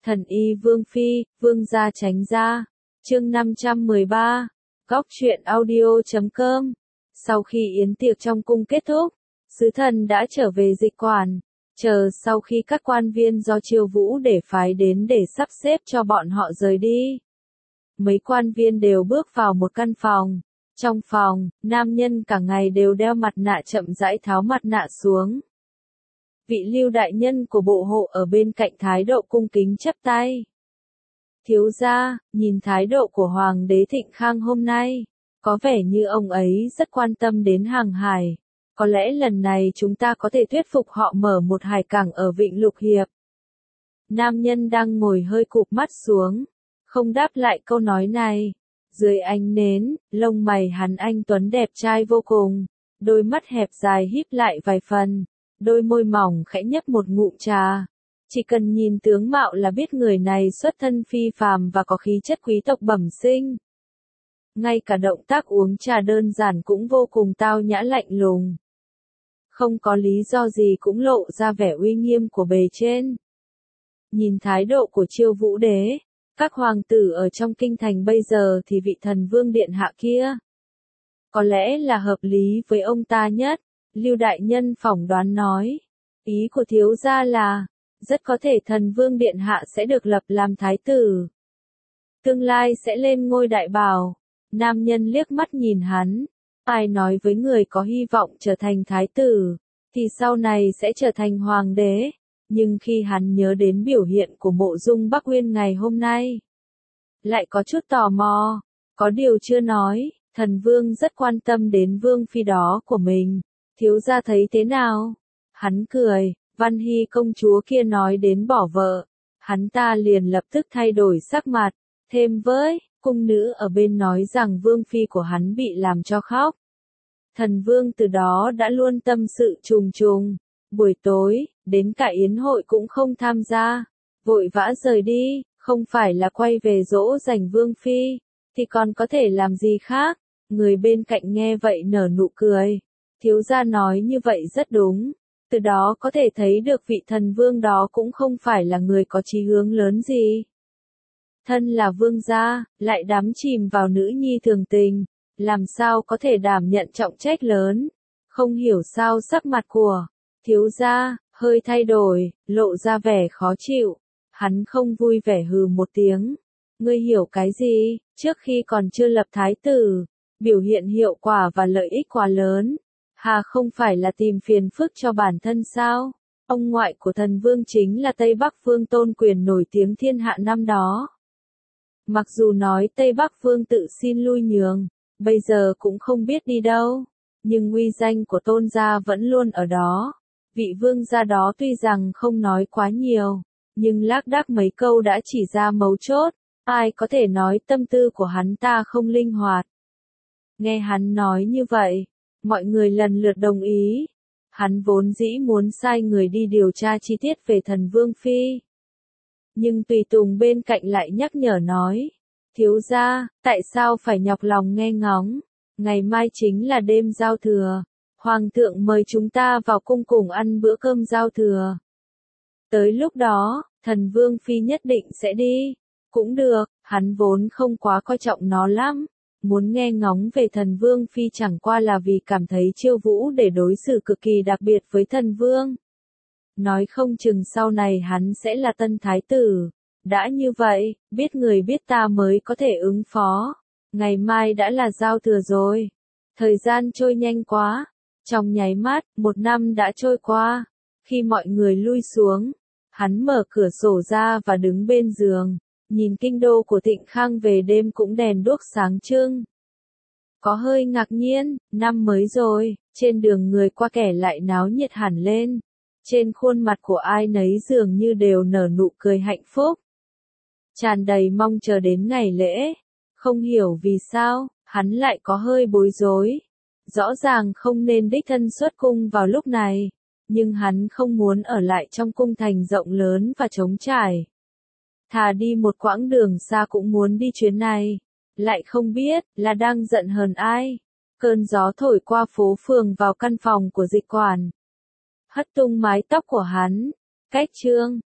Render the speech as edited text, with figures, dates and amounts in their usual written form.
Thần y Vương Phi, Vương gia tránh ra. Chương 513. Góc truyện audio.com. Sau khi yến tiệc trong cung kết thúc, sứ thần đã trở về dịch quản, chờ sau khi các quan viên do Chiêu Vũ để phái đến để sắp xếp cho bọn họ rời đi. Mấy quan viên đều bước vào một căn phòng. Trong phòng, nam nhân cả ngày đều đeo mặt nạ chậm rãi tháo mặt nạ xuống. Vị Lưu đại nhân của bộ hộ ở bên cạnh thái độ cung kính chắp tay. Thiếu gia, nhìn thái độ của Hoàng đế Thịnh Khang hôm nay, có vẻ như ông ấy rất quan tâm đến hàng hải. Có lẽ lần này chúng ta có thể thuyết phục họ mở một hải cảng ở Vịnh Lục Hiệp. Nam nhân đang ngồi hơi cụp mắt xuống, không đáp lại câu nói này. Dưới ánh nến, lông mày hắn anh tuấn đẹp trai vô cùng, đôi mắt hẹp dài híp lại vài phần, đôi môi mỏng khẽ nhấp một ngụm trà. Chỉ cần nhìn tướng mạo là biết người này xuất thân phi phàm và có khí chất quý tộc bẩm sinh. Ngay cả động tác uống trà đơn giản cũng vô cùng tao nhã lạnh lùng. Không có lý do gì cũng lộ ra vẻ uy nghiêm của bề trên. Nhìn thái độ của Chiêu Vũ đế, các hoàng tử ở trong kinh thành bây giờ thì vị thần vương điện hạ kia có lẽ là hợp lý với ông ta nhất. Lưu đại nhân phỏng đoán nói, ý của thiếu gia là, rất có thể thần vương điện hạ sẽ được lập làm thái tử. Tương lai sẽ lên ngôi đại bảo. Nam nhân liếc mắt nhìn hắn, ai nói với người có hy vọng trở thành thái tử, thì sau này sẽ trở thành hoàng đế. Nhưng khi hắn nhớ đến biểu hiện của Mộ Dung Bắc Uyên ngày hôm nay, lại có chút tò mò, có điều chưa nói, thần vương rất quan tâm đến vương phi đó của mình, thiếu gia thấy thế nào? Hắn cười, Văn Hy công chúa kia nói đến bỏ vợ, hắn ta liền lập tức thay đổi sắc mặt, thêm với, cung nữ ở bên nói rằng vương phi của hắn bị làm cho khóc. Thần vương từ đó đã luôn tâm sự trùng trùng. Buổi tối, đến cả yến hội cũng không tham gia, vội vã rời đi, không phải là quay về dỗ dành vương phi, thì còn có thể làm gì khác. Người bên cạnh nghe vậy nở nụ cười, thiếu gia nói như vậy rất đúng, từ đó có thể thấy được vị thần vương đó cũng không phải là người có chí hướng lớn gì. Thân là vương gia, lại đắm chìm vào nữ nhi thường tình, làm sao có thể đảm nhận trọng trách lớn. Không hiểu sao sắc mặt của thiếu gia hơi thay đổi, lộ ra vẻ khó chịu. Hắn không vui vẻ hừ một tiếng. Ngươi hiểu cái gì? Trước khi còn chưa lập thái tử, biểu hiện hiệu quả và lợi ích quá lớn, hà không phải là tìm phiền phức cho bản thân sao? Ông ngoại của thần vương chính là Tây Bắc Vương Tôn Quyền nổi tiếng thiên hạ năm đó. Mặc dù nói Tây Bắc Vương tự xin lui nhường, bây giờ cũng không biết đi đâu, nhưng uy danh của Tôn gia vẫn luôn ở đó. Vị vương gia đó tuy rằng không nói quá nhiều, nhưng lác đác mấy câu đã chỉ ra mấu chốt. Ai có thể nói tâm tư của hắn ta không linh hoạt. Nghe hắn nói như vậy, mọi người lần lượt đồng ý. Hắn vốn dĩ muốn sai người đi điều tra chi tiết về thần vương phi. Nhưng tùy tùng bên cạnh lại nhắc nhở nói, thiếu gia, tại sao phải nhọc lòng nghe ngóng, ngày mai chính là đêm giao thừa. Hoàng thượng mời chúng ta vào cung cùng ăn bữa cơm giao thừa. Tới lúc đó, thần vương phi nhất định sẽ đi. Cũng được, hắn vốn không quá coi trọng nó lắm. Muốn nghe ngóng về thần vương phi chẳng qua là vì cảm thấy Chiêu Vũ để đối xử cực kỳ đặc biệt với thần vương. Nói không chừng sau này hắn sẽ là tân thái tử. Đã như vậy, biết người biết ta mới có thể ứng phó. Ngày mai đã là giao thừa rồi. Thời gian trôi nhanh quá. Trong nháy mắt, một năm đã trôi qua. Khi mọi người lui xuống, hắn mở cửa sổ ra và đứng bên giường, nhìn kinh đô của Thịnh Khang về đêm cũng đèn đuốc sáng trưng. Có hơi ngạc nhiên, năm mới rồi, trên đường người qua kẻ lại náo nhiệt hẳn lên. Trên khuôn mặt của ai nấy dường như đều nở nụ cười hạnh phúc. Tràn đầy mong chờ đến ngày lễ. Không hiểu vì sao, hắn lại có hơi bối rối. Rõ ràng không nên đích thân xuất cung vào lúc này, nhưng hắn không muốn ở lại trong cung thành rộng lớn và trống trải. Thà đi một quãng đường xa cũng muốn đi chuyến này, lại không biết là đang giận hờn ai. Cơn gió thổi qua phố phường vào căn phòng của dịch quản, hất tung mái tóc của hắn. Cách chương